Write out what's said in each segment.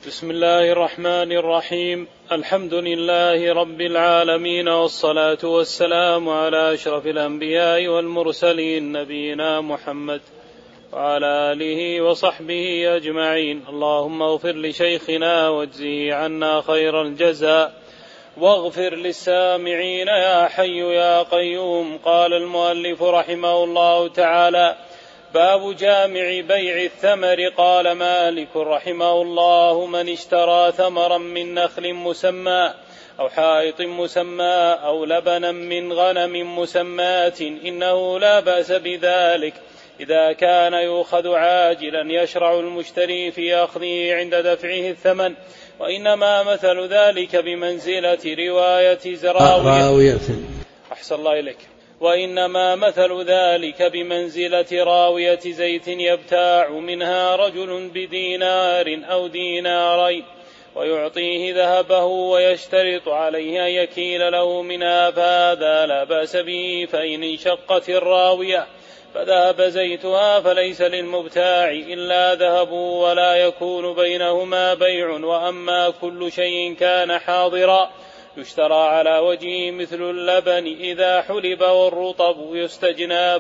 بسم الله الرحمن الرحيم. الحمد لله رب العالمين، والصلاة والسلام على أشرف الأنبياء والمرسلين، نبينا محمد وعلى آله وصحبه أجمعين. اللهم اغفر لشيخنا واجزه عنا خير الجزاء، واغفر للسامعين يا حي يا قيوم. قال المؤلف رحمه الله تعالى: باب جامع بيع الثمر. قال مالك رحمه الله: من اشترى ثمرا من نخل مسمى أو حائط مسمى أو لبنا من غنم مسمات إنه لا بأس بذلك إذا كان يؤخذ عاجلا يشرع المشتري في أخذه عند دفعه الثمن، وإنما مثل ذلك بمنزلة رواية راوية. أحسن الله إليك. وإنما مثل ذلك بمنزلة راوية زيت يبتاع منها رجل بدينار أو دينارين ويعطيه ذهبه ويشترط عليه أن يكيل له منها، فهذا لا بأس به. فإن انشقت الراوية فذهب زيتها فليس للمبتاع إلا ذهبه ولا يكون بينهما بيع. وأما كل شيء كان حاضرا يشترى على وجهه مثل اللبن إذا حلب والرطب يستجنى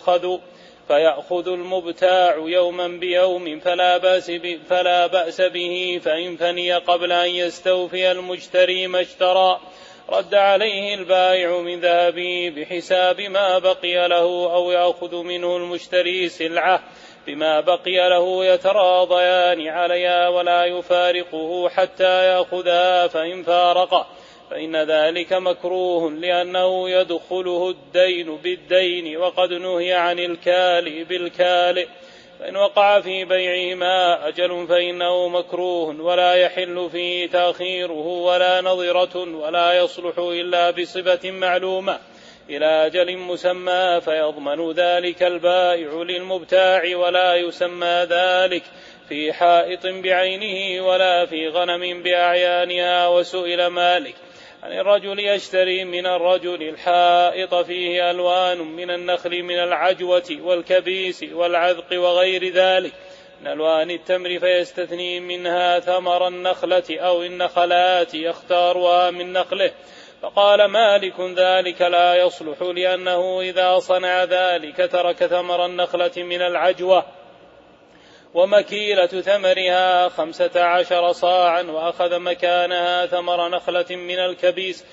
فيأخذ المبتاع يوما بيوم فلا بأس به. فإن فني قبل أن يستوفي المشتري ما اشترى رد عليه البائع من ذهبه بحساب ما بقي له، أو يأخذ منه المشتري سلعة بما بقي له يتراضيان عليها ولا يفارقه حتى يأخذها. فإن فارق فإن ذلك مكروه، لأنه يدخله الدين بالدين، وقد نهي عن الكالئ بالكالئ. فإن وقع في بيعهما أجل فإنه مكروه، ولا يحل فيه تأخيره ولا نظرة، ولا يصلح إلا بصفة معلومة إلى أجل مسمى، فيضمن ذلك البائع للمبتاع، ولا يسمى ذلك في حائط بعينه ولا في غنم بأعيانها. وسئل مالك عن الرجل يشتري من الرجل الحائط فيه ألوان من النخل من العجوة والكبيس والعذق وغير ذلك من ألوان التمر، فيستثني منها ثمر النخلة أو النخلات يختارها من نخله. فقال مالك: ذلك لا يصلح، لأنه إذا صنع ذلك ترك ثمر النخلة من العجوة ومكيلة ثمرها 15 صاعا، وأخذ مكانها ثمر نخلة من الكبيس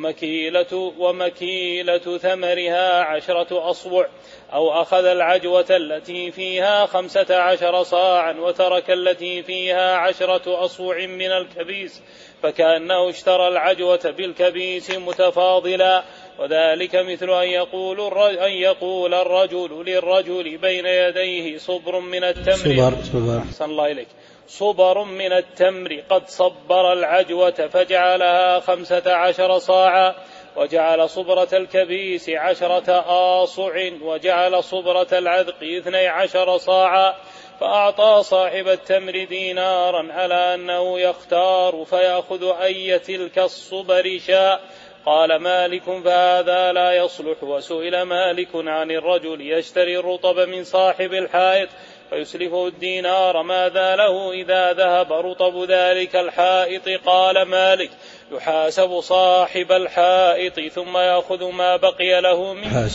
ومكيلة ثمرها 10 أصبع، أو أخذ العجوة التي فيها 15 صاعا وترك التي فيها 10 أصبع من الكبيس، فكأنه اشترى العجوة بالكبيس متفاضلا. وذلك مثل أن يقول الرجل للرجل بين يديه صبر من التمر صبر من التمر قد صبر العجوة فجعلها 15 صاعا، وجعل صبرة الكبيس 10 آصع، وجعل صبرة العذق 12 صاعا، فأعطى صاحب التمر دينارا على أنه يختار فيأخذ أي تلك الصبر شاء. قال مالك: فهذا لا يصلح. وسئل مالك عن الرجل يشتري الرطب من صاحب الحائط فيسلفه الدينار، ماذا له إذا ذهب رطب ذلك الحائط؟ قال مالك: يحاسب صاحب الحائط ثم يأخذ ما بقي له منه.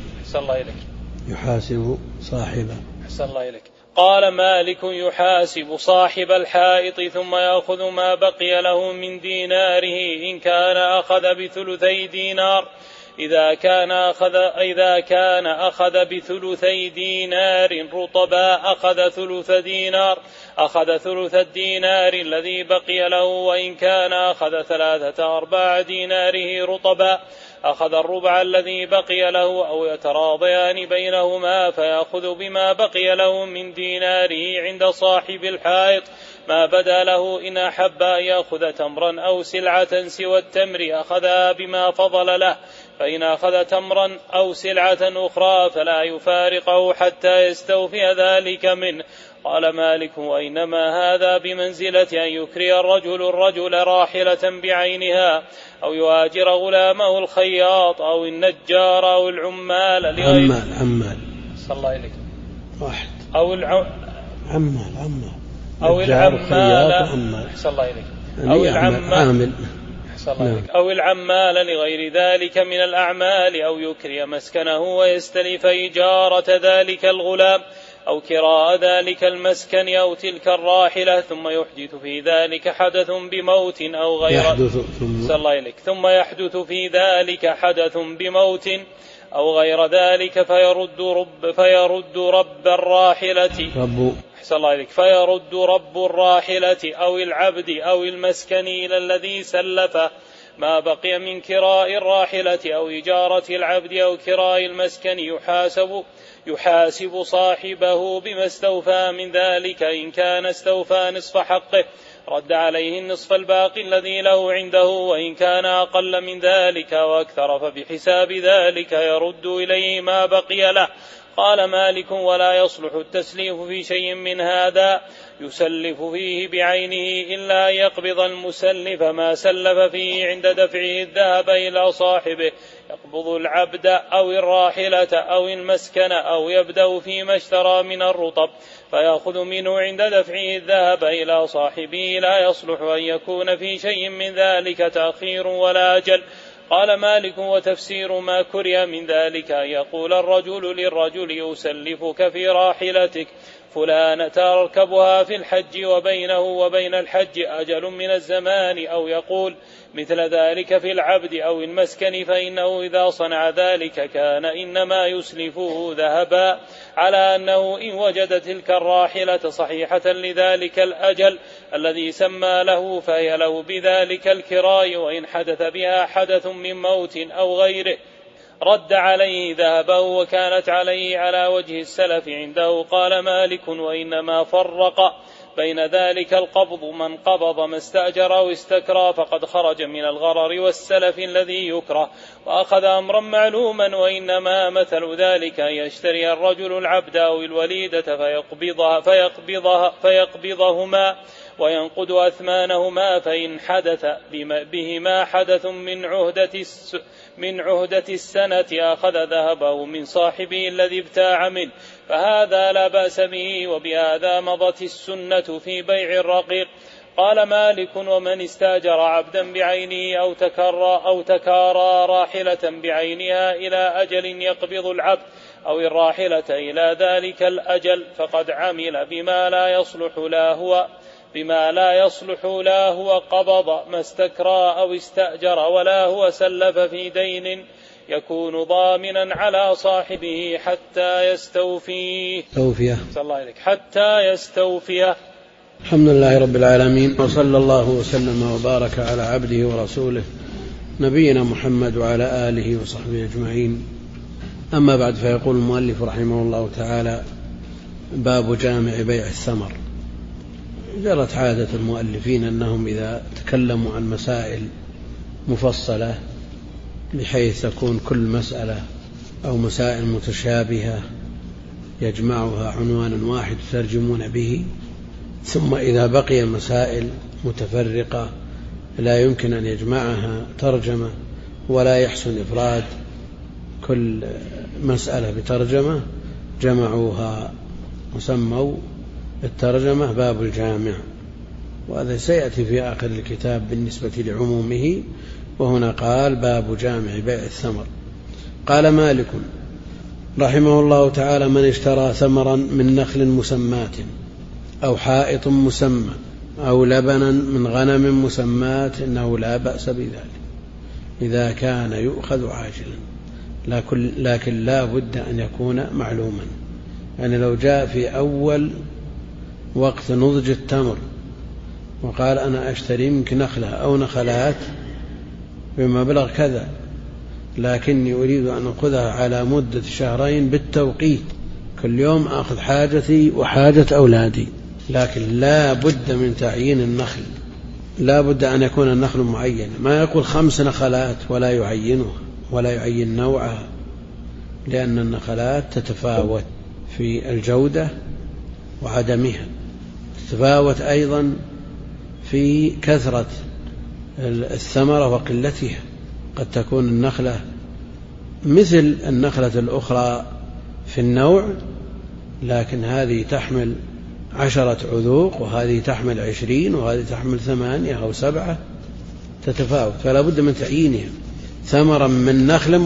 يحاسب صاحبه. أحسن الله إليك. قال مالك: يحاسب صاحب الحائط ثم يأخذ ما بقي له من ديناره إن كان أخذ بثلثي دينار. إذا كان أخذ بثلثي دينار رطبا أخذ ثلث الدينار الذي بقي له، وإن كان أخذ 3/4 ديناره رطبا أخذ الربع الذي بقي له، أو يتراضيان بينهما فيأخذ بما بقي له من ديناره عند صاحب الحائط ما بدا له. إن أحب أن يأخذ تمرا أو سلعة سوى التمر أخذها بما فضل له، فإن أخذ تمرا أو سلعة أخرى فلا يفارقه حتى يستوفي ذلك منه. قال مالك: وإنما هذا بمنزلة أن يكري الرجل راحلة بعينها، أو يؤاجر غلامه الخياط أو النجار أو العمال عمال صلى الله عليه واحد أو عمال أو العمال أو العمال لغير ذلك من الأعمال، أو يكري مسكنه ويستلف إجارة ذلك الغلام أو كراء ذلك المسكن أو تلك الراحلة، ثم يحدث في ذلك حدث بموت أو غير ثم يحدث في ذلك حدث بموت أو غير ذلك فيرد رب الراحلة أو العبد أو المسكن إلى الذي سلفه ما بقي من كراء الراحلة أو إجارة العبد أو كراء المسكن، يحاسب صاحبه بما استوفى من ذلك. إن كان استوفى نصف حقه رد عليه النصف الباقي الذي له عنده، وإن كان أقل من ذلك وأكثر فبحساب ذلك يرد إليه ما بقي له. قال مالك: ولا يصلح التسليف في شيء من هذا يسلف فيه بعينه إلا يقبض المسلف ما سلف فيه عند دفعه الذهب إلى صاحبه، يقبض العبد أو الراحلة أو المسكن، أو يبدأ فيما اشترى من الرطب فيأخذ منه عند دفعه الذهب إلى صاحبه. لا يصلح أن يكون في شيء من ذلك تأخير ولا أجل. قال مالك: وتفسير ما كره من ذلك أن يقول الرجل للرجل: يسلفك في راحلتك فلانة تركبها في الحج وبينه وبين الحج أجل من الزمان، أو يقول مثل ذلك في العبد أو المسكن، فإنه إذا صنع ذلك كان إنما يسلفه ذهبا، على أنه إن وجد تلك الراحلة صحيحة لذلك الأجل الذي سمى له فهي له بذلك الكراء، وإن حدث بها حدث من موت أو غيره رد عليه ذهبه وكانت عليه على وجه السلف عنده. قال مالك: وإنما فرق بين ذلك القبض، من قبض ما استأجر أو استكرى فقد خرج من الغرر والسلف الذي يكره وأخذ أمرا معلوما. وإنما مثل ذلك أن يشتري الرجل العبد أو الوليدة فيقبضهما وينقض أثمانهما، فإن حدث بهما حدث من عهدة السنة أخذ ذهبه من صاحبه الذي ابتاع منه، فهذا لا بأس به، وبهذا مضت السنة في بيع الرقيق. قال مالك: ومن استاجر عبدا بعينه أو تكارى راحلة بعينها إلى أجل يقبض العبد أو الراحلة إلى ذلك الأجل فقد عمل بما لا يصلح لا هو قبض ما استكرى أو استأجر، ولا هو سلف في دين يكون ضامنا على صاحبه حتى يستوفيه. الحمد لله رب العالمين، وصلى الله وسلم وبارك على عبده ورسوله نبينا محمد وعلى آله وصحبه أجمعين. أما بعد، فيقول المؤلف رحمه الله تعالى: باب جامع بيع الثمر. جرت عادة المؤلفين أنهم إذا تكلموا عن مسائل مفصلة بحيث تكون كل مسألة أو مسائل متشابهة يجمعها عنوان واحد يترجمون به، ثم إذا بقي مسائل متفرقة لا يمكن أن يجمعها ترجمة ولا يحسن إفراد كل مسألة بترجمة، جمعوها وسموا الترجمة باب الجامع، وهذا سيأتي في آخر الكتاب بالنسبة لعمومه. وهنا قال: باب جامع بيع الثمر. قال مالك رحمه الله تعالى: من اشترى ثمرا من نخل مسمات أو حائط مسمى أو لبنا من غنم مسمات إنه لا بأس بذلك إذا كان يؤخذ عاجلا، لكن لا بد أن يكون معلوما. يعني لو جاء في أول وقت نضج التمر وقال: أنا أشتري منك نخلة أو نخلات بمبلغ كذا، لكني أريد أن أخذها على مدة شهرين بالتوقيت، كل يوم أخذ حاجتي وحاجة أولادي، لكن لا بد من تعيين النخل، لا بد أن يكون النخل معين، ما يقول 5 نخلات ولا يعينها ولا يعين نوعها، لأن النخلات تتفاوت في الجودة وعدمها، تتفاوت أيضا في كثرة الثمرة وقلتها. قد تكون النخلة مثل النخلة الأخرى في النوع، لكن هذه تحمل 10 عذوق، وهذه تحمل 20، وهذه تحمل 8 أو 7، تتفاوت، فلا بد من تعيينها. ثمرا من نخل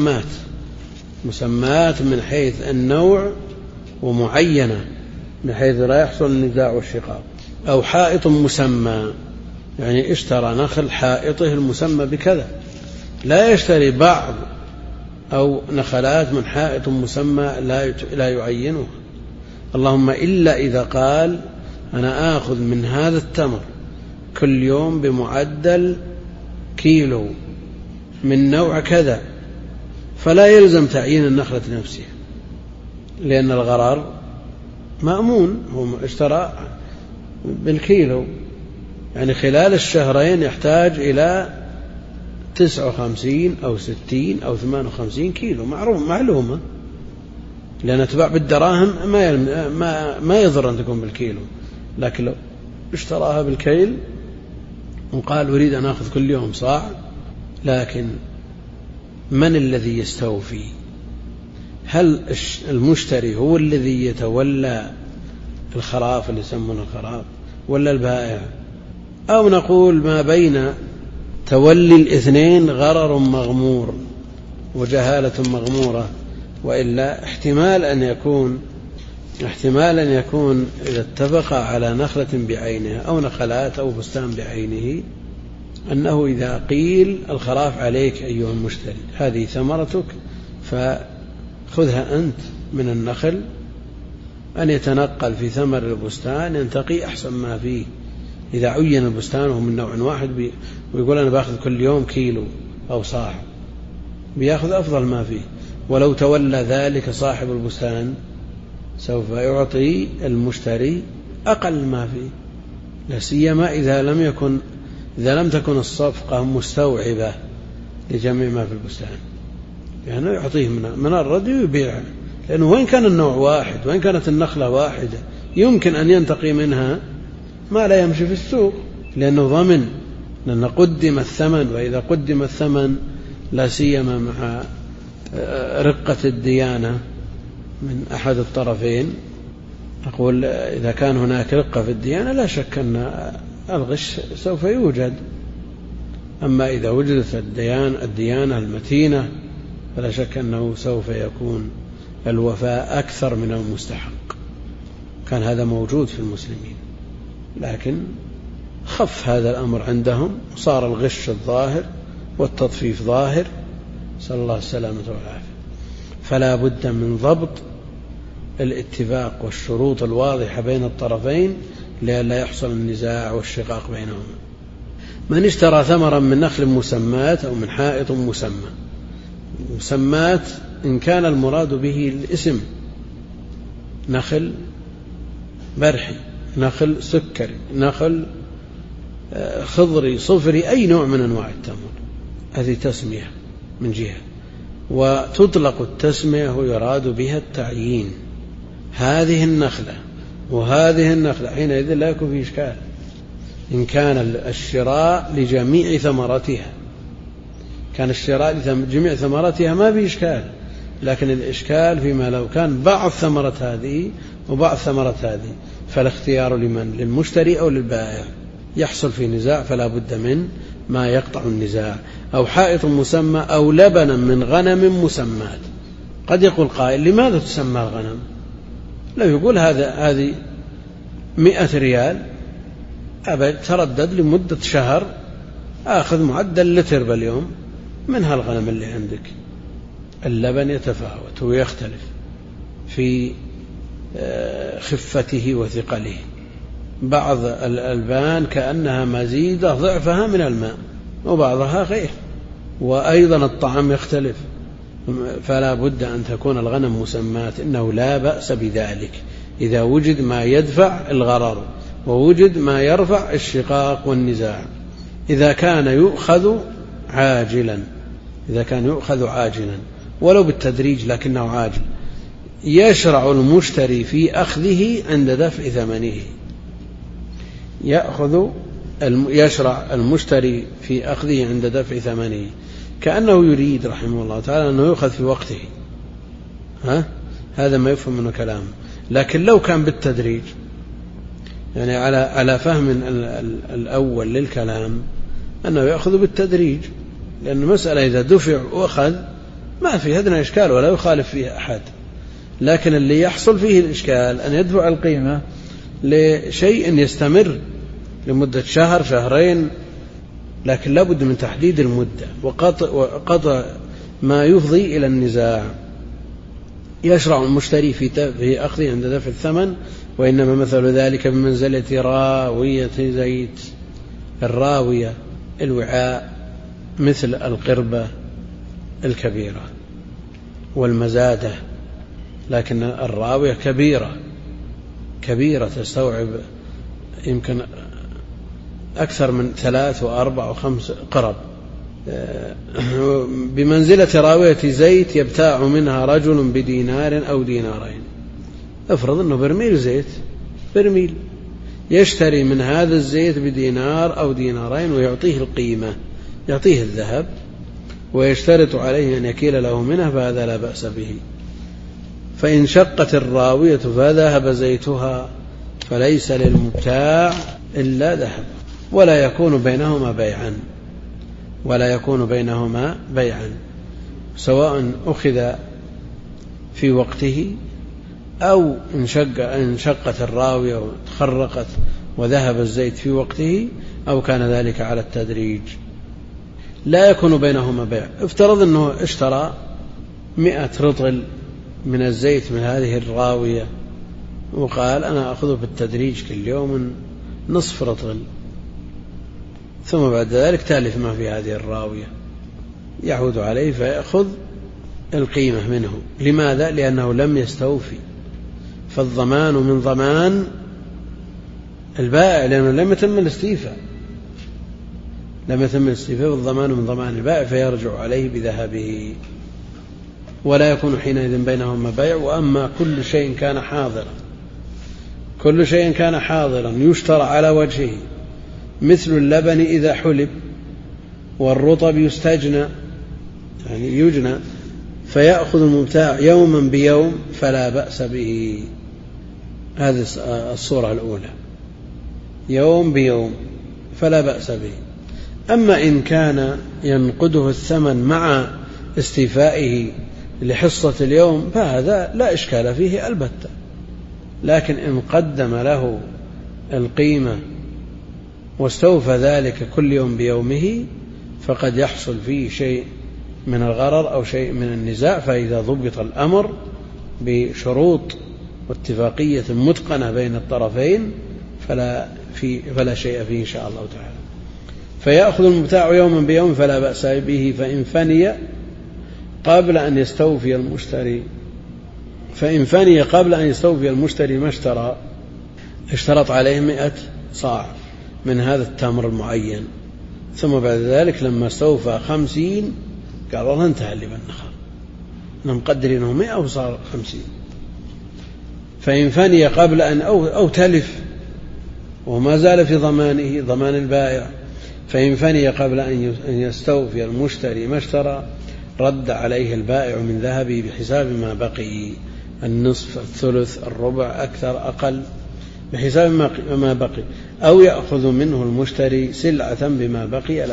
مسمات من حيث النوع، ومعينة من حيث لا يحصل النزاع والشقاق. أو حائط مسمى، يعني اشترى نخل حائطه المسمى بكذا، لا يشتري بعض أو نخلات من حائط مسمى لا يعينه، اللهم إلا إذا قال أنا آخذ من هذا التمر كل يوم بمعدل كيلو من نوع كذا، فلا يلزم تعيين النخلة نفسها، لأن الغرار مأمون، هو اشترى بالكيلو، يعني خلال الشهرين يحتاج إلى 59 أو 60 أو 58 كيلو، معلومة، لأن تباع بالدراهم ما يضر أن تكون بالكيلو. لكن لو اشتراها بالكيل وقال أريد أن أخذ كل يوم صاع، لكن من الذي يستوفي؟ هل المشتري هو الذي يتولى الخراف اللي يسمونه الخراف، ولا البائع؟ أو نقول ما بين تولي الاثنين غرر مغمور وجهالة مغمورة، وإلا احتمال أن يكون إذا اتفق على نخلة بعينها أو نخلات أو بستان بعينه، أنه إذا قيل الخراف عليك أيها المشتري، هذه ثمرتك فخذها أنت من النخل، أن يتنقل في ثمر البستان ينتقي أحسن ما فيه. إذا عين البستان وهو من نوع واحد ويقول أنا بأخذ كل يوم كيلو أو صاع، بيأخذ أفضل ما فيه. ولو تولى ذلك صاحب البستان سوف يعطي المشتري أقل ما فيه، لا سيما إذا لم تكن الصفقة مستوعبة لجميع ما في البستان، يعني يعطيه من الردي ويبيعه، لأنه وإن كان النوع واحد وإن كانت النخلة واحدة يمكن أن ينتقي منها ما لا يمشي في السوق، لأنه ضمن، لأن قدم الثمن، وإذا قدم الثمن لا سيما مع رقة الديانة من أحد الطرفين، أقول إذا كان هناك رقة في الديانة لا شك أن الغش سوف يوجد، أما إذا وجدت الديانة المتينة فلا شك أنه سوف يكون الوفاء أكثر من المستحق. كان هذا موجود في المسلمين، لكن خف هذا الأمر عندهم، وصار الغش الظاهر والتطفيف ظاهر، صلى الله السلامة والعافية. فلا بد من ضبط الاتفاق والشروط الواضحة بين الطرفين لئلا يحصل النزاع والشقاق بينهما. من اشترى ثمرا من نخل مسمات أو من حائط مسمات إن كان المراد به الاسم، نخل برحي، نخل سكري، نخل خضري، صفري، أي نوع من أنواع التمر، هذه تسمية من جهة، وتطلق التسمية ويراد بها التعيين، هذه النخلة وهذه النخلة، حينئذ لا يكون فيه إشكال. إن كان الشراء لجميع ثمرتها، كان الشراء لجميع ثمرتها ما فيه إشكال، لكن الإشكال فيما لو كان بعض ثمرة هذه وبعض ثمرة هذه، فالاختيار لمن؟ للمشتري أو للبائع؟ يحصل في نزاع، فلا بد من ما يقطع النزاع. أو حائط مسمى أو لبنا من غنم مسمات. قد يقول قائل لماذا تسمى الغنم؟ لو يقول هذه 100 ريال، أبد تردد لمدة شهر آخذ معدل لتر باليوم من هالغنم اللي عندك. اللبن يتفاوت ويختلف في خفته وثقله، بعض الألبان كأنها مزيدة ضعفها من الماء وبعضها غير، وأيضا الطعم يختلف، فلا بد أن تكون الغنم مسمات. إنه لا بأس بذلك إذا وجد ما يدفع الغرر ووجد ما يرفع الشقاق والنزاع. إذا كان يؤخذ عاجلا ولو بالتدريج لكنه عاجل، يشرع المشتري في أخذه عند دفع ثمنه. يشرع المشتري في أخذه عند دفع ثمنه، كأنه يريد رحمه الله تعالى أنه يؤخذ في وقته، هذا ما يفهم منه كلام. لكن لو كان بالتدريج يعني على فهم الأول للكلام أنه يأخذ بالتدريج، لأن المسألة إذا دفع وأخذ ما في أدنى إشكال ولا يخالف فيه أحد، لكن اللي يحصل فيه الإشكال أن يدفع القيمة لشيء يستمر لمدة شهر شهرين، لكن لا بد من تحديد المدة وقطع ما يفضي إلى النزاع. يشرع المشتري في أخذه عند دفع الثمن، وإنما مثل ذلك بمنزلة راوية زيت. الراوية الوعاء مثل القربة الكبيرة والمزادة، لكن الراوية كبيرة تستوعب يمكن أكثر من 3 و4 و5 قرب. بمنزلة راوية زيت يبتاع منها رجل بدينار أو دينارين. افرض أنه برميل زيت، برميل، يشتري من هذا الزيت بدينار أو دينارين ويعطيه القيمة، يعطيه الذهب ويشترط عليه أن يكيل له منه، فهذا لا بأس به. فإن شقت الراوية فذهب زيتها فليس للمبتاع إلا ذهب، ولا يكون بينهما بيعا، سواء أخذ في وقته أو انشقت الراوية وتخرقت وذهب الزيت في وقته، أو كان ذلك على التدريج. لا يكون بينهما بيع. افترض أنه اشترى 100 رطل من الزيت من هذه الراوية وقال أنا أخذه بالتدريج كل يوم نصف رطل، ثم بعد ذلك تالف ما في هذه الراوية، يعود عليه فيأخذ القيمة منه. لماذا؟ لأنه لم يستوفي، فالضمان من ضمان البائع، لأنه لم يتم الاستيفاء، والضمان من ضمان البائع، فيرجع عليه بذهبه، ولا يكون حينئذ بينهما بيع. وأما كل شيء كان حاضرا يشترى على وجهه، مثل اللبن إذا حلب، والرطب يستجنى يعني يجنى، فيأخذ المبتاع يوما بيوم فلا بأس به. هذه الصورة الأولى، يوم بيوم فلا بأس به. أما إن كان ينقده الثمن مع استيفائه لحصة اليوم فهذا لا إشكال فيه البتة، لكن إن قدم له القيمة واستوفى ذلك كل يوم بيومه فقد يحصل فيه شيء من الغرر أو شيء من النزاع. فإذا ضبط الأمر بشروط واتفاقية متقنة بين الطرفين فلا شيء فيه إن شاء الله تعالى. فيأخذ المبتاع يوما بيوم فلا بأس به، فإن فني قبل أن يستوفي المشتري ما اشترط عليه 100 صاع من هذا التمر المعين، ثم بعد ذلك لما استوفى 50 قال والله انتهى اللي بالنخل، مقدرينه 100 وصار 50. فإن فني قبل أن أو تلف وما زال في ضمان البائع، فإن فني قبل أن يستوفي المشتري ما اشترى رد عليه البائع من ذهبه بحساب ما بقي، النصف، الثلث، الربع، أكثر أقل، بحساب ما بقي، أو يأخذ منه المشتري سلعة بما بقي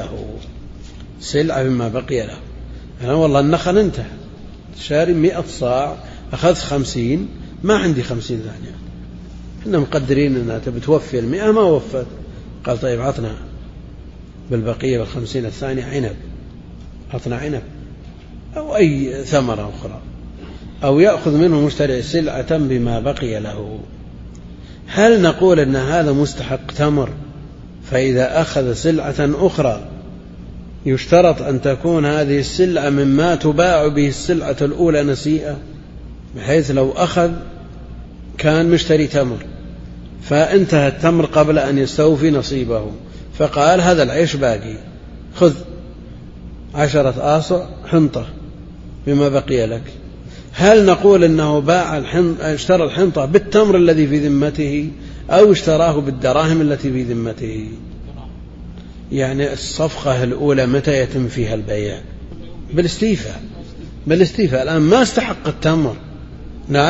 له. أنا والله النخل انتهى، شاري 100 صاع، أخذت 50، ما عندي 50 ثانية، إحنا مقدرين أنها بتوفي 100 ما وفت. قال طيب عطنا بالبقية 50 الثانية عنب، عطنا عنب أو أي ثمرة أخرى، أو يأخذ منه المشتري سلعة بما بقي له. هل نقول أن هذا مستحق تمر، فإذا أخذ سلعة أخرى يشترط أن تكون هذه السلعة مما تباع به السلعة الأولى نسيئة، بحيث لو أخذ كان مشتري تمر فانتهى التمر قبل أن يستوفي نصيبه، فقال هذا العيش باقي، خذ 10 آصع حنطة بما بقي لك. هل نقول أنه اشترى الحنطة بالتمر الذي في ذمته أو اشتراه بالدراهم التي في ذمته؟ يعني الصفقة الأولى متى يتم فيها البيع؟ بالاستيفاء. الآن ما استحق التمر، نعم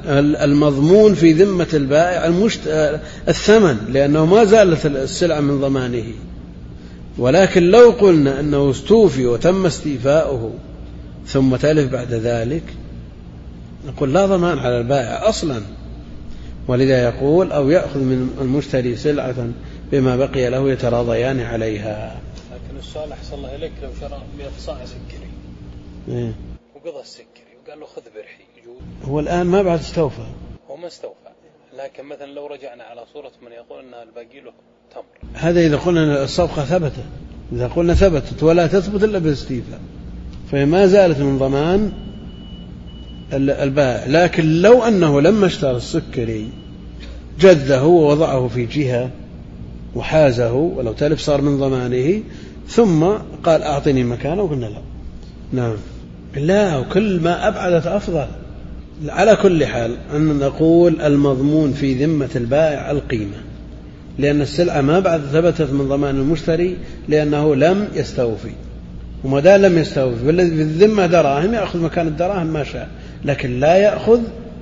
المضمون في ذمة البائع الثمن، لأنه ما زالت السلعة من ضمانه. ولكن لو قلنا أنه استوفي وتم استيفاؤه ثم تلف بعد ذلك، نقول لا ضمان على البائع أصلا. ولذا يقول أو يأخذ من المشتري سلعة بما بقي له يتراضيان عليها. لكن السؤال أحسن الله إليك، لو شرى 100 صاع سكري وقضى السكري وقال له خذ برحي يجوز؟ هو الآن ما بعد استوفى، هو ما استوفى، لكن مثلا لو رجعنا على صورة من يقول أنها الباقي له تمر، هذا إذا قلنا الصفقة ثبتت. إذا قلنا ثبتت ولا تثبت إلا بالاستيفاء فما زالت من ضمان البائع. لكن لو أنه لما اشترى السكري جده ووضعه في جهة وحازه ولو تلف صار من ضمانه، ثم قال أعطني مكانه، وقلنا لا. نعم، لا، وكل ما أبعدت أفضل. على كل حال أن نقول المضمون في ذمة البائع القيمة، لأن السلعة ما بعد ثبتت من ضمان المشتري لأنه لم يستوفي، وما دام لم يستوفي بالذمة دراهم يأخذ مكان الدراهم ما شاء، لكن لا يأخذ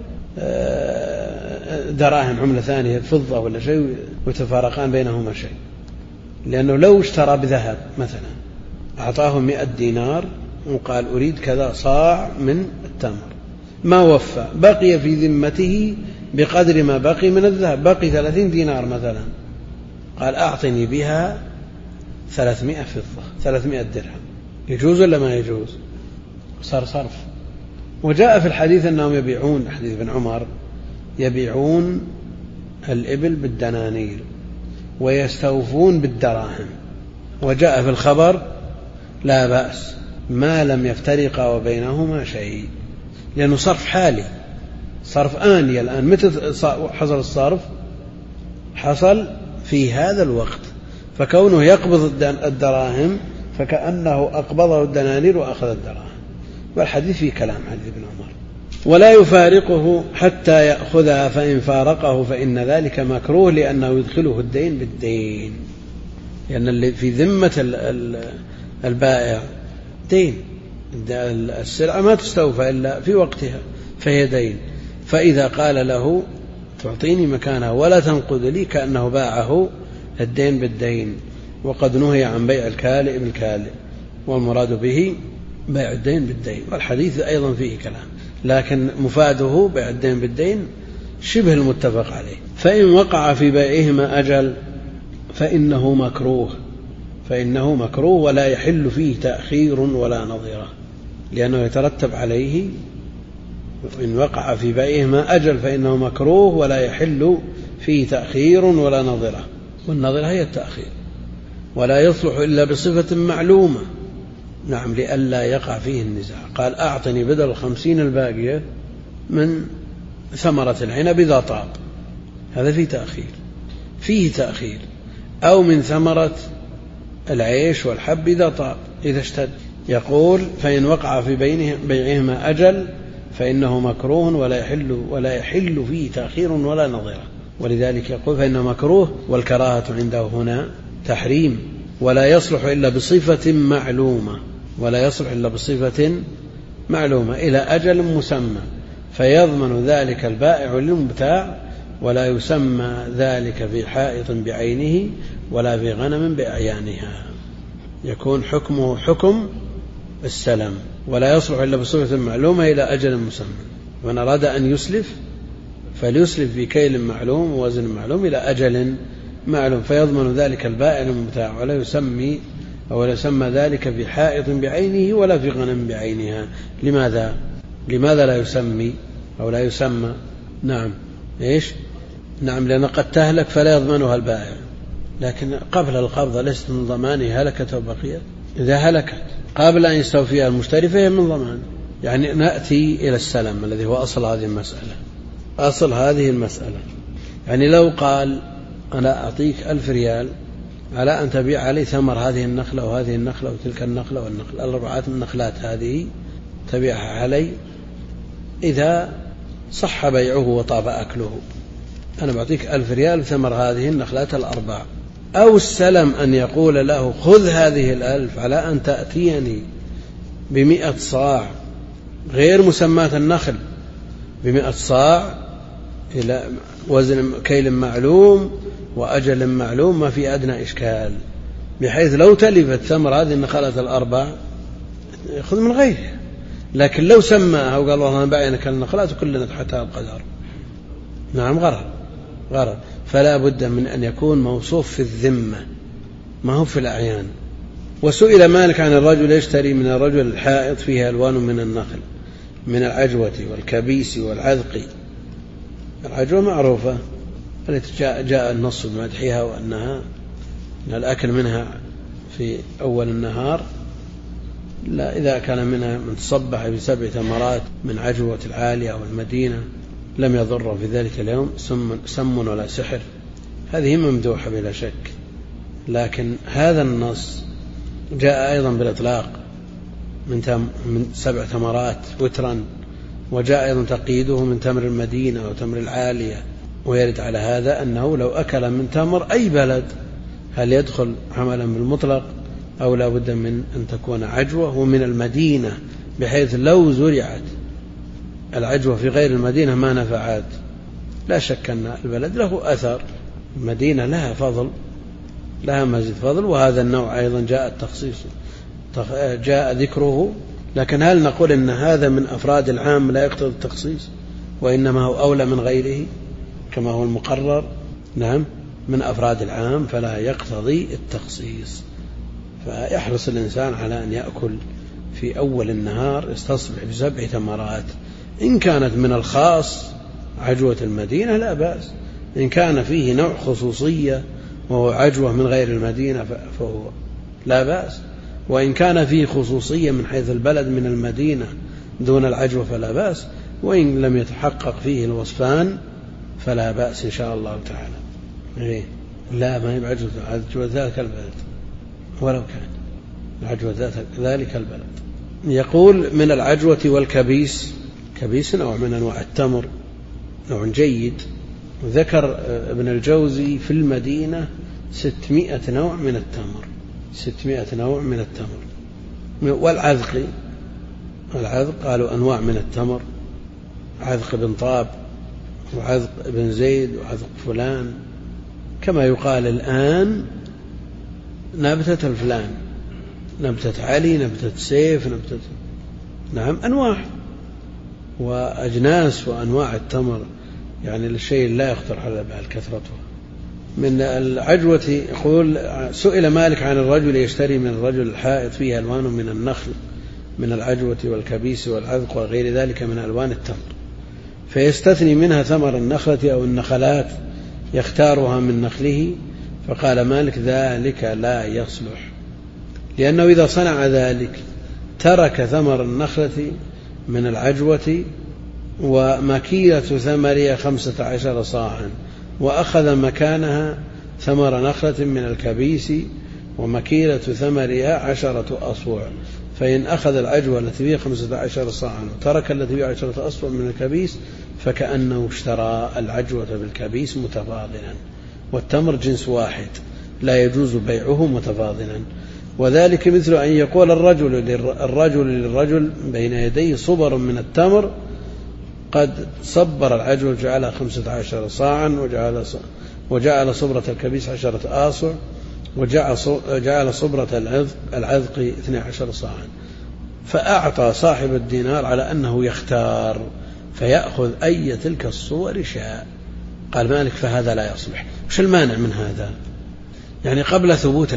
دراهم عملة ثانية فضة ولا شيء وتفارقان بينهما شيء. لأنه لو اشترى بذهب مثلا أعطاه 100 دينار وقال أريد كذا صاع من التمر، ما وفى، بقي في ذمته بقدر ما بقي من الذهب، بقي 30 دينار مثلا، قال أعطني بها 300 فضة، 300 درهم، يجوز ولا ما يجوز؟ صار صرف. وجاء في الحديث أنهم يبيعون، حديث ابن عمر، يبيعون الإبل بالدنانير ويستوفون بالدراهم. وجاء في الخبر لا بأس ما لم يفترق وبينهما شيء، لأنه صرف حالي، صرف آني. الآن متى حصل الصرف؟ حصل في هذا الوقت، فكونه يقبض الدراهم فكأنه أقبضه الدنانير وأخذ الدراهم. والحديث فيه كلام، حديث ابن عمر. ولا يفارقه حتى يأخذها، فإن فارقه فإن ذلك مكروه، لأنه يدخله الدين بالدين، لأن اللي في ذمة البائع دين، السلعة ما تستوفى إلا في وقتها فهي دين. فإذا قال له تعطيني مكانها ولا تنقذ لي، كأنه باعه الدين بالدين. وقد نهي عن بيع الكالئ بالكالئ، والمراد به بيع الدين بالدين. والحديث أيضا فيه كلام، لكن مفاده بيع الدين بالدين شبه المتفق عليه. فإن وقع في بيعهما أجل فإنه مكروه ولا يحل فيه تأخير ولا نظيرة، لأنه يترتب عليه. إن وقع في بيعهما أجل فإنه مكروه ولا يحل فيه تأخير ولا نظيرة، والنظيرة هي التأخير. ولا يصلح إلا بصفة معلومة، نعم، لئلا يقع فيه النزاع. قال أعطني بدل 50 الباقية من ثمرة العنب إذا طاب، هذا فيه تأخير. أو من ثمرة العيش والحب إذا طاب، إذا اشتد. يقول فإن وقع في بيعهما أجل فإنه مكروه ولا يحل فيه تأخير ولا نظيرة. ولذلك يقول فإنه مكروه، والكراهة عنده هنا تحريم. ولا يصلح إلا بصفة معلومة إلى أجل مسمى، فيضمن ذلك البائع للمبتاع، ولا يسمى ذلك في حائط بعينه ولا في غنم بأعيانها، يكون حكمه حكم السلم. ولا يصلح إلا بصفة معلومة إلى أجل مسمى. من أراد أن يسلف فليسلف بكيل معلوم ووزن معلوم إلى أجل معلوم، فيضمن ذلك البائع للمبتاع، ولا يسمى ذلك في حائط بعينه ولا في غنم بعينها. لماذا لا يسمي أو لا يسمى؟ نعم، لأن قد تهلك فلا يضمنها البائع، لكن قبل القبضة ليست من ضمانه، هلكت وبقيت. إذا هلكت قبل أن يستوفيها المشتري فهي من ضمان. يعني نأتي إلى السلم الذي هو أصل هذه المسألة. يعني لو قال أنا أعطيك 1000 ريال على أن تبيع علي ثمر هذه النخلة وهذه النخلة وتلك النخلة والنخلة، 4 النخلات هذه تبيعها علي إذا صح بيعه وطاب أكله، أنا بعطيك 1000 ريال ثمر هذه النخلات 4. أو السلم أن يقول له خذ هذه 1000 على أن تأتيني ب100 صاع غير مسماة النخل ب100 صاع إلى وزن كيل معلوم وأجل معلوم، ما في أدنى إشكال، بحيث لو تلفت ثمر هذه النخلات الأربع يأخذ من غيرها. لكن لو سماها وقال والله بعينك النخلات كلنا تحتها القدر، نعم غرر، فلا بد من أن يكون موصوف في الذمة ما هو في الأعيان. وسئل مالك عن الرجل يشتري من الرجل الحائط فيها ألوان من النخل من العجوة والكبيس والعذق. العجوة معروفة التي جاء النص بمدحها وأنها الأكل منها في أول النهار، لا إذا كان منها من تصبح ب7 تمرات من عجوة العالية والمدينة لم يضر في ذلك اليوم سم ولا سحر، هذه ممدوحة بلا شك. لكن هذا النص جاء أيضا بالإطلاق من 7 تمرات وترا، وجاء أيضا تقييده من تمر المدينة وتمر العالية. ويرد على هذا أنه لو أكل من تمر أي بلد هل يدخل عملا بالمطلق أو لا بد من أن تكون عجوة ومن المدينة، بحيث لو زرعت العجوة في غير المدينة ما نفعت. لا شك أن البلد له أثر، المدينة لها فضل، لها مزيد فضل. وهذا النوع أيضا جاء التخصيص جاء ذكره، لكن هل نقول إن هذا من أفراد العام لا يقتضي التخصيص وإنما هو أولى من غيره كما هو المقرر؟ نعم، من أفراد العام فلا يقتضي التخصيص. فيحرص الإنسان على أن يأكل في أول النهار يستصبح ب7 تمرات. إن كانت من الخاص عجوة المدينة لا بأس، إن كان فيه نوع خصوصية وهو عجوة من غير المدينة فهو لا بأس، وإن كان فيه خصوصية من حيث البلد من المدينة دون العجوة فلا بأس، وإن لم يتحقق فيه الوصفان فلا بأس إن شاء الله تعالى. لا، ما هي عجوة ذلك البلد ولو كان عجوة ذلك البلد. يقول من العجوة والكبيس، كبيس نوع من أنواع التمر، نوع جيد. ذكر ابن الجوزي في المدينة 600 نوع من التمر، 600 نوع من التمر. والعذق، العذق قالوا أنواع من التمر، عذق بن طاب وعذق بن زيد وعذق فلان، كما يقال الآن نبتة الفلان، نبتة علي، نبتة سيف، نبتة، نعم، أنواع وأجناس وأنواع التمر، يعني الشيء لا يخطر على بال كثرته. من العجوة يقول سئل مالك عن الرجل يشتري من الرجل الحائط فيه ألوان من النخل من العجوة والكبيس والعذق وغير ذلك من ألوان التمر، فيستثني منها ثمر النخلة أو النخلات يختارها من نخله. فقال مالك ذلك لا يصلح، لأنه إذا صنع ذلك ترك ثمر النخلة من العجوة ومكيلة ثمرها 15 صاعا، وأخذ مكانها ثمر نخلة من الكبيس ومكيلة ثمرها 10 أصوع. فإن أخذ العجوة التي فيها 15 صاعا وترك التي فيها 10 أصوع من الكبيس فكأنه اشترى العجوة بالكبيس متفاضلا، والتمر جنس واحد لا يجوز بيعه متفاضلا. وذلك مثل أن يقول الرجل للرجل بين يديه صبر من التمر قد صبر العجوة جعلها 15 صاعا وجعل صبرة الكبيس 10 آصع وجعل صبرة العذق 12 صاعا، فأعطى صاحب الدينار على أنه يختار فيأخذ أي تلك الصور شاء. قال مالك فهذا لا يصلح. وش المانع من هذا؟ يعني قبل ثبوت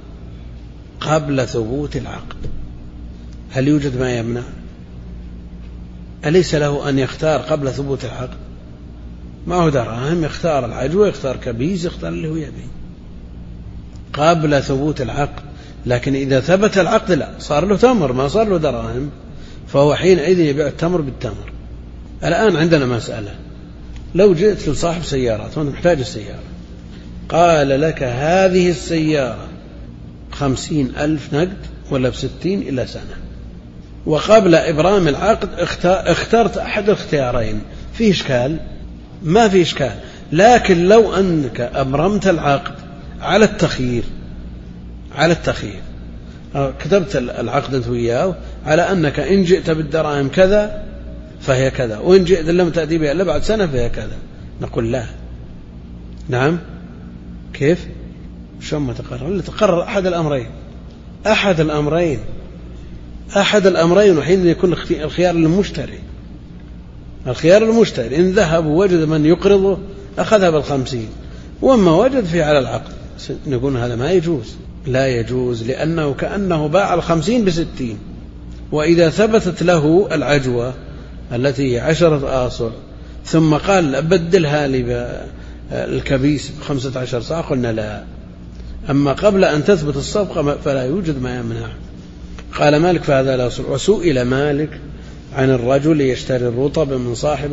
العقد هل يوجد ما يمنع؟ أليس له أن يختار قبل ثبوت العقد؟ ما هو دراهم، يختار العجوة، يختار كبيس، يختار اللي هو يبي قبل ثبوت العقد. لكن إذا ثبت العقد لا، صار له تمر ما صار له دراهم، فهو حينئذ يبيع التمر بالتمر. الآن عندنا مسألة، لو جئت لصاحب سيارات وأنت محتاج السيارة، قال لك هذه السيارة 50,000 نقد ولا ب60 إلى سنة، وقبل إبرام العقد اخترت أحد الاختيارين، في إشكال؟ ما في إشكال. لكن لو أنك أبرمت العقد على التخيير كتبت العقد أنت وياه على أنك إن جئت بالدراهم كذا فهي كذا، وإن جئت لم تأتي بها إلا بعد سنة فهي كذا. نقول لا. نعم. كيف؟ شو ما تقرر؟ تقرر أحد الأمرين وحين يكون الخيار للمشتري. إن ذهب ووجد من يقرضه أخذها بال50، وما وجد فيه على العقد. نقول هذا ما يجوز، لا يجوز، لأنه كأنه باع 50 ب60. وإذا ثبتت له العجوة التي هي 10 آصع ثم قال أبدلها لي بالكبيس ب15 صاع، قلنا لا. أما قبل أن تثبت الصفقة فلا يوجد ما يمنع. قال مالك فهذا لا يصلح. وسئل مالك عن الرجل يشتري الرطب من صاحب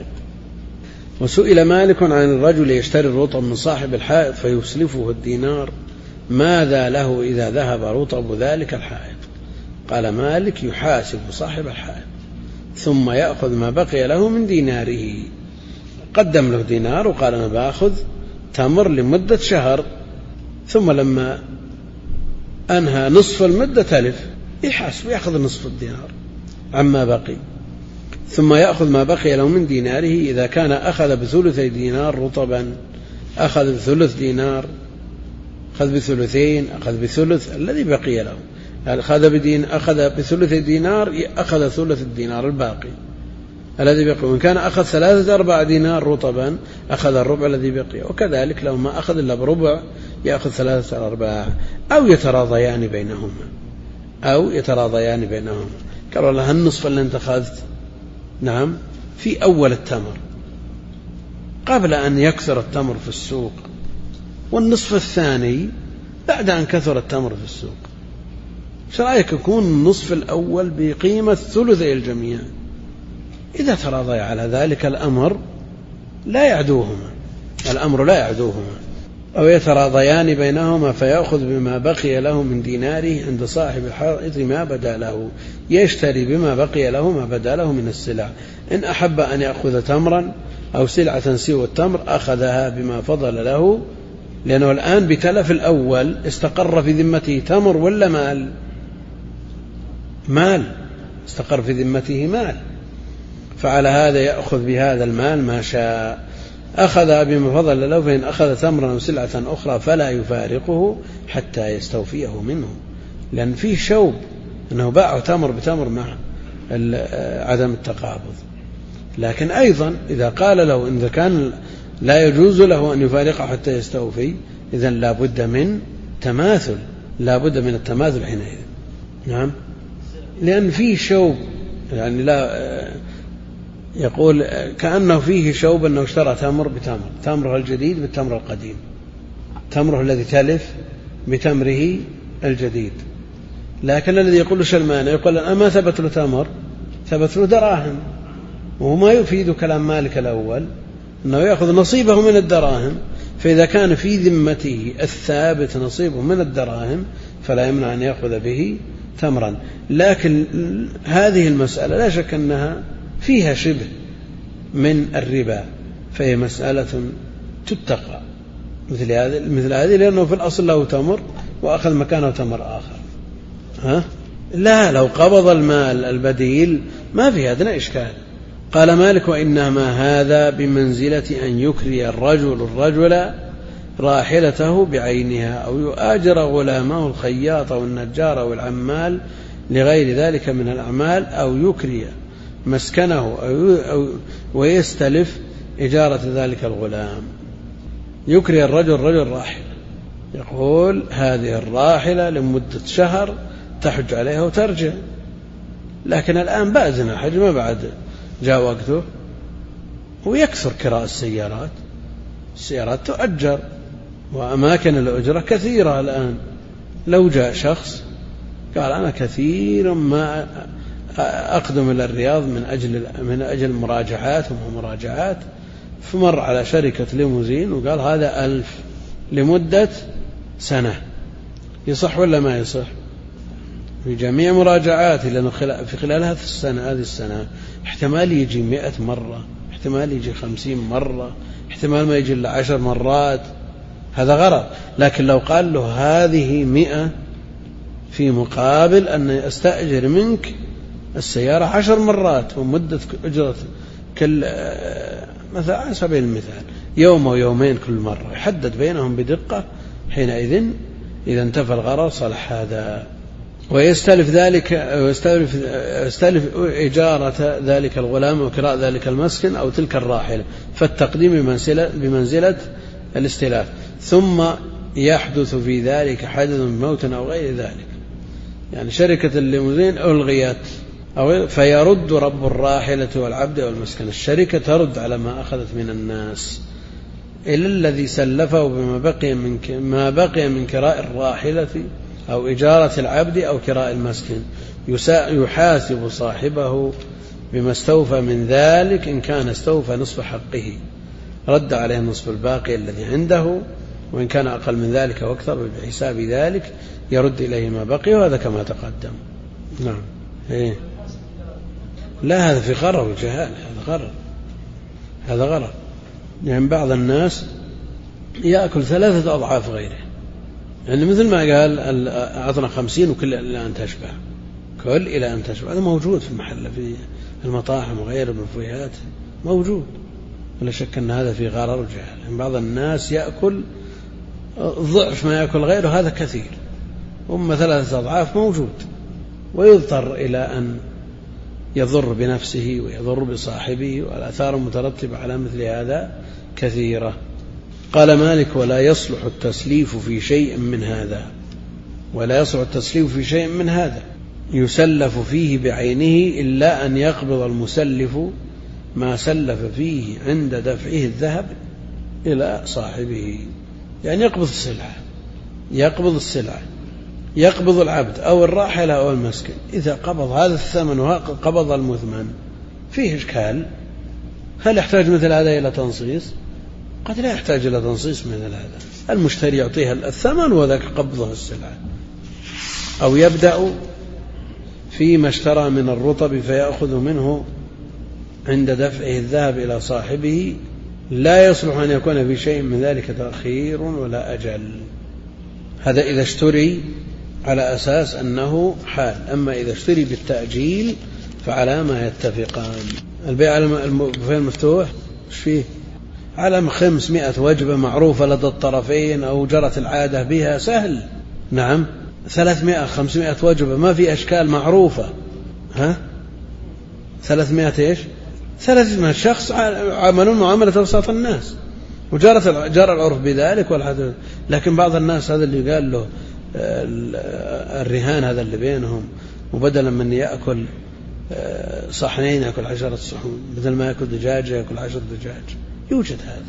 الحائط فيسلفه الدينار، ماذا له إذا ذهب رطب ذلك الحائط؟ قال مالك يحاسب صاحب الحائط ثم يأخذ ما بقي له من ديناره. قدم له دينار وقال أنا بأخذ تمر لمدة شهر، ثم لما أنهى نصف المدة تلف، يحاسب يأخذ نصف الدينار عما بقي، ثم يأخذ ما بقي له من ديناره. إذا كان أخذ ب3 دينار رطبا أخذ ب3 دينار، أخذ ب2، أخذ ب3 الذي بقي له. أخذ ب3 دينار أخذ 3 الدينار الباقي الذي بقي. وإن كان أخذ 3/4 دينار رطبا أخذ الربع الذي بقي. وكذلك لو ما أخذ إلا بربع يأخذ 3/4، أو يتراضيان بينهما. قالوا له النصف اللي انت أخذت نعم في أول التمر قبل أن يكثر التمر في السوق، والنصف الثاني بعد أن كثر التمر في السوق. رأيك يكون النصف الأول بقيمة 3 الجميع؟ إذا تراضي على ذلك الأمر لا يعدوهما، أو يتراضيان بينهما فيأخذ بما بقي له من ديناره عند صاحب الحائط ما بدا له، يشتري بما بقي له ما بدا له من السلع. إن أحب أن يأخذ تمرا أو سلعة سوى التمر أخذها بما فضل له، لأنه الآن بتلف الأول استقر في ذمته تمر ولا مال استقر في ذمته مال، فعلى هذا يأخذ بهذا المال ما شاء. أخذ بما فضل له، فإن أخذ تمرا أو سلعة أخرى فلا يفارقه حتى يستوفيه منه، لأن فيه شوب أنه باع تمر بتمر مع عدم التقابض. لكن أيضا إذا قال له إذا كان لا يجوز له أن يفارقه حتى يستوفي، إذن لا بد من التماثل حينئذ. نعم، لأن فيه شوب، يعني لا يقول كأنه فيه شوب أنه اشترى تمر بتمر، تمره الجديد بالتمر القديم، تمره الذي تلف بتمره الجديد. لكن الذي يقول له المانع يقول أما ثبت له تمر، ثبت له دراهم، وهو ما يفيد كلام مالك الأول أنه يأخذ نصيبه من الدراهم. فإذا كان في ذمته الثابت نصيبه من الدراهم فلا يمنع أن يأخذ به تمرا. لكن هذه المسألة لا شك أنها فيها شبه من الربا، فهي مسألة تتقى مثل هذه، لأنه في الأصل له تمر وأخذ مكانه تمر آخر. لا، لو قبض المال البديل ما في أدنى إشكال. قال مالك وإنما هذا بمنزلة أن يكري الرجل راحلته بعينها، أو يؤاجر غلامه الخياط والنجار والعمال لغير ذلك من الأعمال، أو يكري مسكنه أو ويستلف إجارة ذلك الغلام. يكري الرجل راحلة، يقول هذه الراحلة لمدة شهر تحج عليها وترجع، لكن الآن بأذن حج ما بعد جاء وقته، ويكثر كراء السيارات تؤجر، وأماكن الأجرة كثيرة الآن. لو جاء شخص قال أنا كثيرا ما أقدم إلى الرياض من أجل مراجعات، فمر على شركة ليموزين وقال هذا 1000 لمدة سنة، يصح ولا ما يصح؟ في جميع مراجعاته، لأنه في خلالها هذه السنة احتمال يجي 100 مرة، احتمال يجي 50 مرة، احتمال ما يجي إلا 10 مرات، هذا غرض. لكن لو قال له هذه 100 في مقابل أن أستأجر منك السيارة 10 مرات، ومدة أجرة كل مثلا على سبيل المثال يوم أو يومين كل مرة، يحدد بينهم بدقة. حينئذ إذا انتفى الغرر صلح هذا. ويستلف إجارة ذلك الغلام وكراء ذلك المسكن أو تلك الراحلة، فالتقديم بمنزلة الاستلاف. ثم يحدث في ذلك حدث من موت أو غير ذلك، يعني شركة الليموزين ألغيت فيرد رب الراحلة والعبد والمسكن، الشركة ترد على ما أخذت من الناس إلا الذي سلفه بما بقي من كراء الراحلة أو إجارة العبد أو كراء المسكن، يحاسب صاحبه بما استوفى من ذلك. إن كان استوفى نصف حقه رد عليه النصف الباقي الذي عنده، وإن كان أقل من ذلك وأكثر بحساب ذلك يرد إليه ما بقي، وهذا كما تقدم. نعم. لا، هذا في غرر وجهال، هذا غرر. يعني بعض الناس يأكل 3 أضعاف غيره، يعني مثل ما قال أعطنا 50 وكل إلى أن تشبع، كل إلى أن تشبع. هذا موجود في المحل، في المطاعم وغيره من الفويات موجود، ولا شك أن هذا في غرر وجهال. يعني بعض الناس يأكل ضعف ما يأكل غيره، هذا كثير، 3 أضعاف موجود، ويضطر إلى أن يضر بنفسه ويضر بصاحبه، والآثار المترتبة على مثل هذا كثيرة. قال مالك: ولا يصلح التسليف في شيء من هذا، يسلف فيه بعينه إلا أن يقبض المسلف ما سلف فيه عند دفعه الذهب إلى صاحبه، يعني يقبض السلعة، يقبض العبد أو الراحلة أو المسكن. إذا قبض هذا الثمن وقبض المثمن فيه إشكال. هل يحتاج مثل هذا إلى تنصيص؟ قد لا يحتاج إلى تنصيص مثل هذا، المشتري يعطيها الثمن وذاك قبضه السلعة. أو يبدأ فيما اشترى من الرطب فيأخذ منه عند دفعه الذهب إلى صاحبه، لا يصلح أن يكون في شيء من ذلك تأخير ولا أجل. هذا إذا اشتري على أساس أنه حال. أما إذا اشتري بالتأجيل فعلى ما يتفقان. البيع على البوفيه المفتوح ايش فيه؟ على 500 وجبة معروفة لدى الطرفين أو جرت العادة بها، سهل. نعم، 300-500 وجبة ما في أشكال معروفة. 300 إيش؟ 300 شخص عملون معاملة أبسط الناس، جرى العرف بذلك والحدث. لكن بعض الناس هذا اللي قال له الرهان هذا اللي بينهم، وبدلا من يأكل صحنين يأكل 10 صحون، بدل ما يأكل دجاجة يأكل 10 دجاج. يوجد هذا،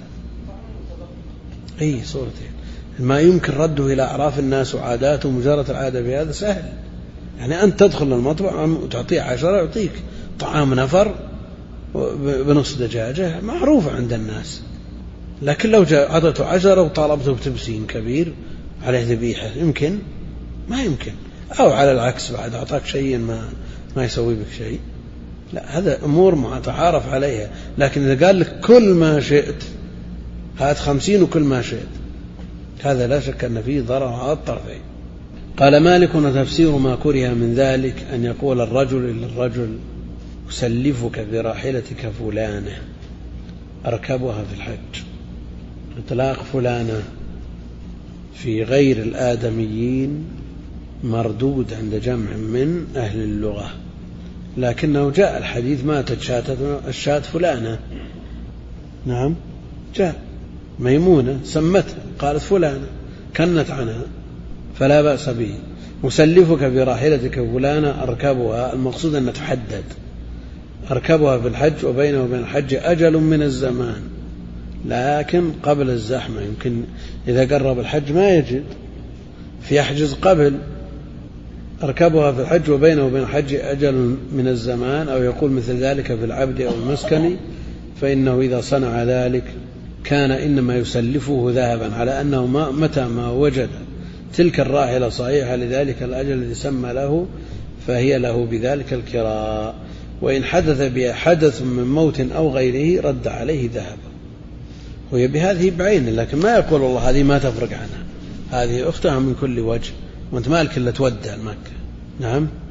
أي صورتين. ما يمكن رده إلى أعراف الناس وعاداتهم، وجرت العادة بهذا سهل. يعني أنت تدخل المطبخ وتعطيه 10، يعطيك طعام نفر بنص دجاجة معروفة عند الناس. لكن لو عطته 10 وطالبته بتبسين كبير عليه ذبيحة، يمكن؟ ما يمكن. أو على العكس، بعد أعطاك شيء ما يسوي بك شيء. لا، هذا أمور متعارف عليها. لكن إذا قال لك كل ما شئت، هات 50 وكل ما شئت، هذا لا شك أن فيه ضرر على الطرفين. قال مالك: وتفسير ما كره من ذلك أن يقول الرجل للرجل: أسلفك براحلتك فلانة أركبها في الحج. إطلاق فلانة في غير الآدميين مردود عند جمع من أهل اللغة، لكنه جاء الحديث: ماتت الشاة فلانة. نعم، جاء ميمونة سمتها قالت فلانة، كنت عنها، فلا بأس به. مسلفك براحلتك فلانة أركبها، المقصود أن تحدد أركبها في الحج، وبينه وبين الحج أجل من الزمان، لكن قبل الزحمة. يمكن إذا قرب الحج ما يجد، فيحجز قبل. أركبها في الحج وبينه وبين الحج أجل من الزمان. أو يقول مثل ذلك في العبد أو المسكن، فإنه إذا صنع ذلك كان إنما يسلفه ذهبا، على أنه متى ما وجد تلك الراحلة صحيحة لذلك الأجل الذي سمى له فهي له بذلك الكراء. وإن حدث بها حدث من موت أو غيره رد عليه ذهبا. وهي بهذه بعين، لكن ما يقول والله هذه ما تفرق عنها، هذه أختها من كل وجه، وأنت مالك إلا تودع مكة. نعم،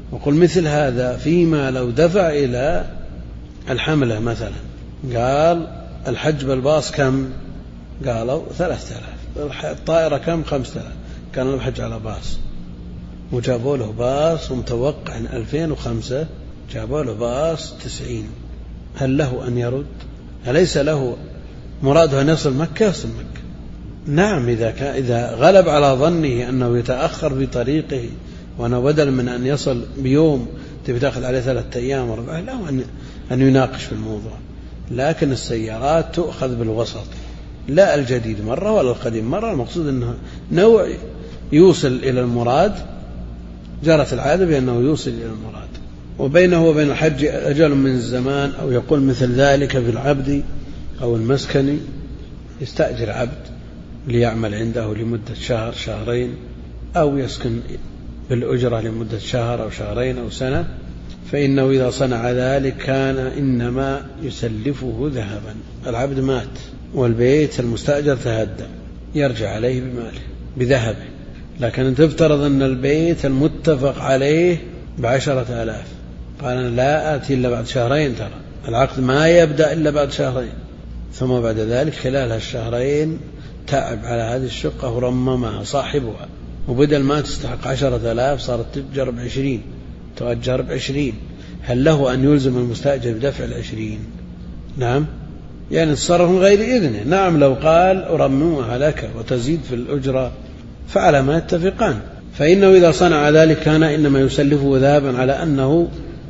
وقل مثل هذا فيما لو دفع إلى الحملة مثلا، قال الحج بالباص كم؟ قالوا 3000. الطائرة كم؟ 5000. كان الحج على باص وجابوا له باص ومتوقع 2005 جابوا له باص 90. هل له أن يرد؟ أليس له مراده أن يصل مكة؟ يصل مكة. نعم، إذا غلب على ظنه أنه يتأخر في طريقه وأنه بدل من أن يصل بيوم تبي تأخذ عليه 3 أيام وربع، له أن يناقش في الموضوع. لكن السيارات تؤخذ بالوسط، لا الجديد مرة ولا القديم مرة. المقصود أنه نوع يوصل إلى المراد، جرت العادة بأنه يوصل إلى المراد. وبينه وبين الحج أجل من الزمان، أو يقول مثل ذلك في العبد أو المسكن، يستأجر عبد ليعمل عنده لمدة شهر شهرين، أو يسكن بالأجرة لمدة شهر أو شهرين أو سنة، فإنه إذا صنع ذلك كان إنما يسلفه ذهبا. العبد مات والبيت المستأجر تهدى، يرجع عليه بماله بذهبه. لكن تفترض أن البيت المتفق عليه ب10,000، قال أنا لا آتي إلا بعد شهرين، ترى العقد ما يبدأ إلا بعد شهرين، ثم بعد ذلك خلال هالشهرين تعب على هذه الشقة ورممها صاحبها، وبدل ما تستحق 10,000 صارت تؤجر ب20، تؤجر ب20. هل له أن يلزم المستأجر بدفع 20؟ نعم، يعني تصرف من غير إذنه. نعم، لو قال أرممها لك وتزيد في الأجرة فعلى ما يتفقان. فإنه إذا صنع ذلك كان إنما يسلفه ذهبا، على أنه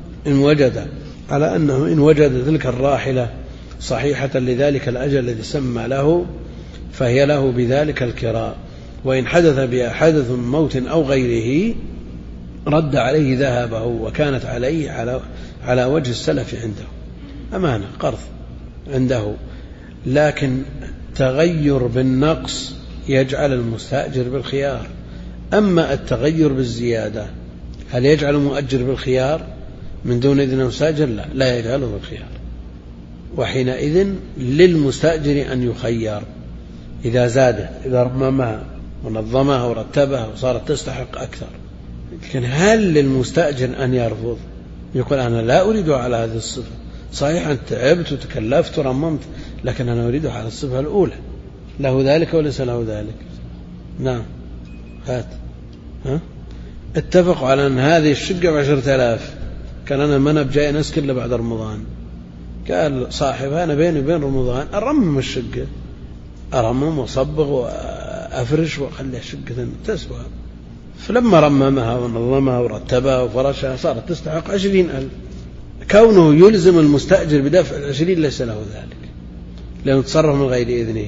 إن وجد تلك الراحلة صحيحة لذلك الأجل الذي سمى له فهي له بذلك الكراء. وإن حدث بها حدث موت أو غيره رد عليه ذهبه، وكانت عليه على وجه السلف عنده، أمانة قرض عنده. لكن تغير بالنقص يجعل المستأجر بالخيار. أما التغير بالزيادة هل يجعل المؤجر بالخيار من دون إذن المستأجر؟ لا يجعله بالخيار. وحينئذ للمستأجر أن يخير إذا زادت، إذا رممها ونظمها ورتبها وصارت تستحق أكثر. لكن هل للمستأجر أن يرفض؟ يقول أنا لا أريدها على هذه الصفة، صحيح أنت تعبت وتكلفت ورممت، لكن أنا أريدها على الصفة الأولى. له ذلك وليس له ذلك؟ نعم، هات. اتفقوا على أن هذه الشقة ب10,000، كان أنا ما بجاي نسكن إلا بعد رمضان. قال صاحبها أنا بيني وبين رمضان أرمم الشقة، أرمم وصبغ وأفرش وأخليها شقة تسوى. فلما رممها ونظمها ورتبها وفرشها صارت تستحق 20,000. كونه يلزم المستأجر بدفع 20 ليس له ذلك، لأنه تصرف من غير إذنه.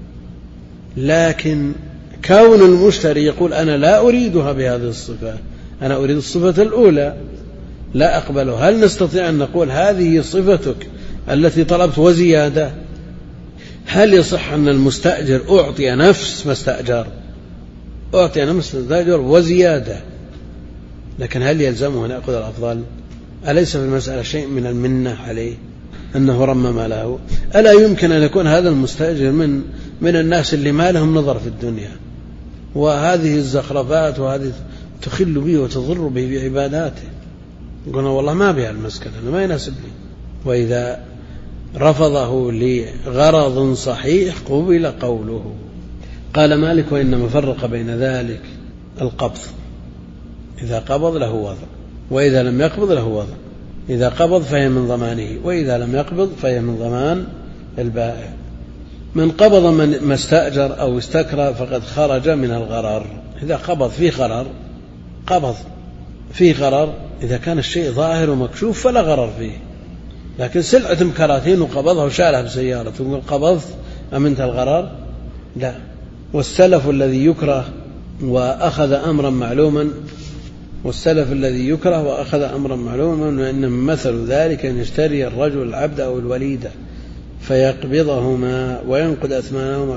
لكن كون المشتري يقول أنا لا أريدها بهذه الصفة، أنا أريد الصفة الأولى، لا أقبله، هل نستطيع أن نقول هذه صفتك التي طلبت وزيادة؟ هل يصح أن المستأجر أعطي نفس ما استأجر، أعطي نفس ما استأجر وزيادة، لكن هل يلزمه أن يأخذ الأفضل؟ أليس في المسألة شيء من المنة عليه أنه رمم له؟ ألا يمكن أن يكون هذا المستأجر من الناس اللي ما لهم نظر في الدنيا، وهذه الزخرفات وهذه تخل به وتضر به بعباداته، يقولون والله ما بها المسكن، أنا ما يناسبني. وإذا رفضه لغرض صحيح قبل قوله. قال مالك وإنما فرق بين ذلك القبض، إذا قبض له وضع، وإذا لم يقبض له وضع. إذا قبض فهي من ضمانه، وإذا لم يقبض فهي من ضمان البائع. من قبض ما استأجر أو استكرى فقد خرج من الغرر. إذا قبض في غرر، قبض في غرر، إذا كان الشيء ظاهر ومكشوف فلا غرر فيه. لكن سلعة مكراتين وقبضها وشالها بسيارة تقول قبضت أمنت الغرر؟ لا. والسلف الذي يكره وأخذ أمرا معلوما، والسلف الذي يكره وأخذ أمرا معلوما، وإنما مثل ذلك أن يشتري الرجل العبد أو الوليدة فيقبضهما وينقض أثمانهما،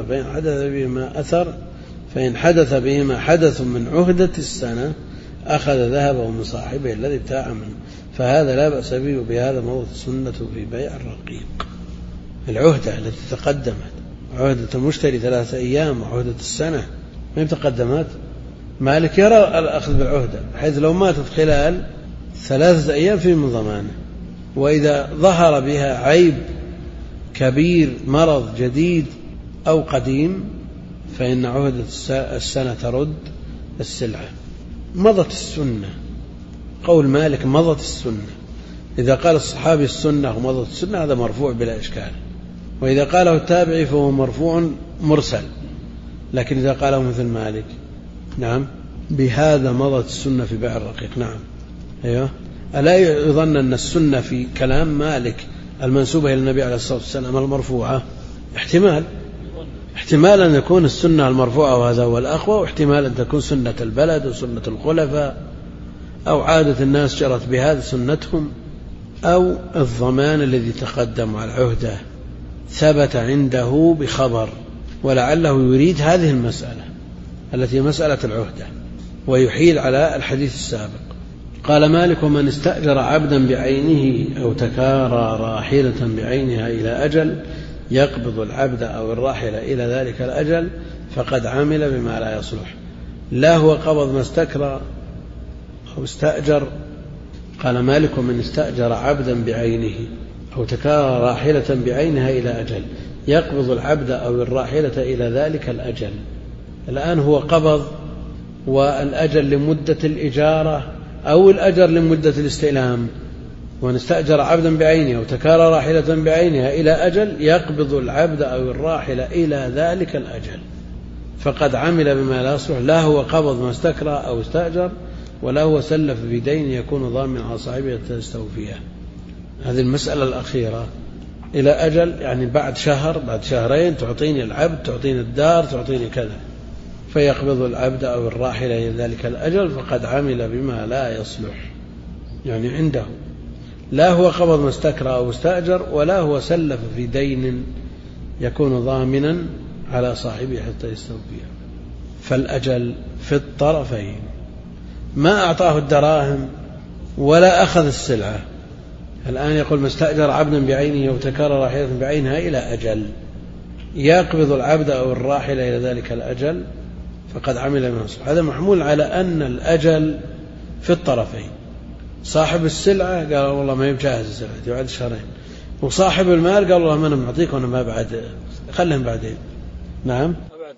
فإن حدث بهما حدث من عهدة السنة أخذ ذهبه من صاحبه الذي ابتاع منه، فهذا لا بأس به. بهذا موضع السنة في بيع الرقيق. العهدة التي تقدمت، عهدة المشتري 3 أيام وعهدة السنة ما تقدمت. مالك يرى الأخذ بالعهدة، حيث لو ماتت خلال 3 أيام في من ضمانه. وإذا ظهر بها عيب كبير مرض جديد أو قديم فإن عهدة السنة ترد السلعة. مضت السنة، قول مالك مضت السنة. إذا قال الصحابي السنة ومضت السنة هذا مرفوع بلا إشكال، وإذا قاله التابعي فهو مرفوع مرسل. لكن إذا قاله مثل مالك نعم بهذا مضت السنة في بيع الرقيق. نعم أيوه. ألا يظن أن السنة في كلام مالك المنسوبة إلى النبي عليه الصلاة والسلام المرفوعة؟ احتمال أن يكون السنة المرفوعة وهذا هو الأقوى، واحتمال أن تكون سنة البلد وسنة الخلفاء أو عادة الناس جرت بهذا سنتهم، أو الضمان الذي تقدم على العهدة ثبت عنده بخبر ولعله يريد هذه المسألة التي مسألة العهدة ويحيل على الحديث السابق. قال مالك: ومن استأجر عبدا بعينه أو تكارى راحلة بعينها إلى أجل يقبض العبد أو الراحلة إلى ذلك الأجل فقد عمل بما لا يصلح. لا هو قبض ما استكرى أو استأجر. قال مالك: ومن استأجر عبدا بعينه أو تكارى راحلة بعينها إلى أجل يقبض العبد أو الراحلة إلى ذلك الأجل. الآن هو قبض والأجل لمدة الإجارة أو الأجر لمدة الاستئلام. ومن استأجر عبدا بعينه أو تكارى راحلة بعينها إلى أجل يقبض العبد أو الراحلة إلى ذلك الأجل فقد عمل بما لا يصلح. لا هو قبض ما استكرى أو استأجر ولا هو سلف بدين يكون ضامن على صاحبه تستوفيه. هذه المسألة الأخيرة إلى أجل يعني بعد شهر بعد شهرين تعطيني العبد تعطيني الدار تعطيني كذا، فيقبض العبد أو الراحلة إلى ذلك الأجل فقد عمل بما لا يصلح. يعني عنده لا هو قبض ما استكرى أو استأجر ولا هو سلف في دين يكون ضامنا على صاحبه حتى يستوفيه. فالأجل في الطرفين، ما أعطاه الدراهم ولا أخذ السلعة. الآن يقول: ما استأجر عبدا بعينه أو تكارى راحلة بعينها إلى أجل يقبض العبد أو الراحلة إلى ذلك الأجل فقد عمل بما يصلح. هذا محمول على أن الأجل في الطرفين. صاحب السلعة قال: والله ما يبجاهز السلعة بعد شهرين، وصاحب المال قال: والله ما أنا معطيك وأنا ما بعد خلهم بعدين. نعم بعد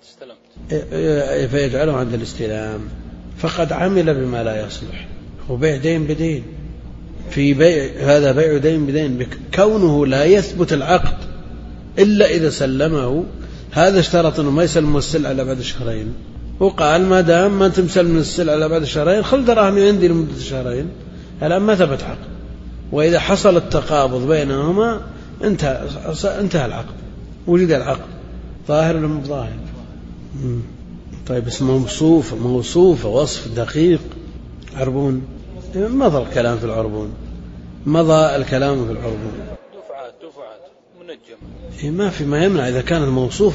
استلمت فيجعله عند الاستلام فقد عمل بما لا يصلح. وبيع دين بدين في بيع، هذا بيع دين بدين كونه لا يثبت العقد إلا إذا سلمه. هذا اشترط أنه ما يسلم السلعة إلا بعد شهرين، وقال: ما دام ما تسلم السلعة إلا بعد شهرين خل دراهمي عندي لمدة شهرين. الآن ما ثبت عقد، وإذا حصل التقابض بينهما انتهى العقد، وجد العقد ظاهر ولا مو ظاهر؟ طيب اسمه موصوف وصف دقيق. عربون مضى الكلام في العربون، مضى الكلام في العربون. دفعات منجم ما في ما يمنع إذا كان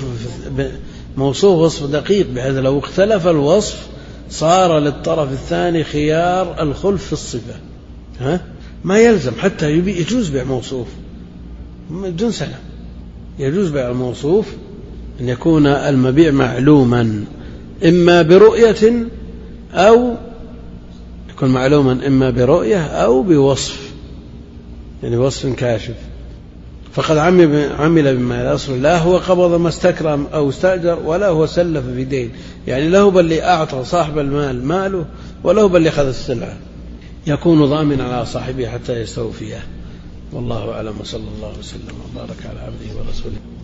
موصوف وصف دقيق، بحيث لو اختلف الوصف صار للطرف الثاني خيار الخلف في الصفة. ما يلزم حتى يجوز بيع موصوف بدون سلام. يجوز بيع الموصوف أن يكون المبيع معلوما إما برؤية أو يكون معلوما إما برؤية أو بوصف، يعني وصف كاشف. فقد عمل بما لا يصلح. لا هو قبض ما استكرم أو استأجر ولا هو سلف في دين، يعني له بل اللي أعطى صاحب المال ماله وله بل اللي أخذ السلعة يكون ضامن على صاحبه حتى يستوفيه. والله أعلم، وصلى الله وسلم وبارك على عبده ورسوله.